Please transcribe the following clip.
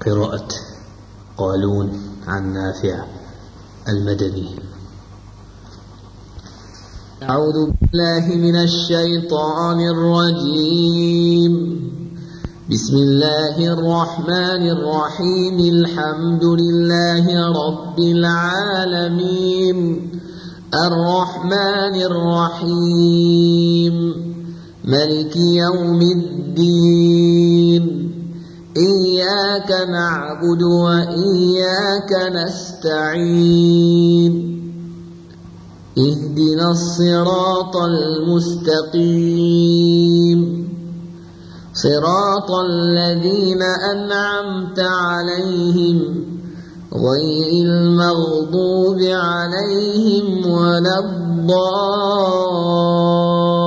قراءة قالون عن نافع المدني. أعوذ بالله من الشيطان الرجيم. بسم الله الرحمن الرحيم. الحمد لله رب العالمين الرحمن الرحيم ملك يوم الدين. إياك نعبد وإياك نستعين. اهدنا الصراط المستقيم صراط الذين أنعمت عليهم غير المغضوب عليهم ولا الضالين.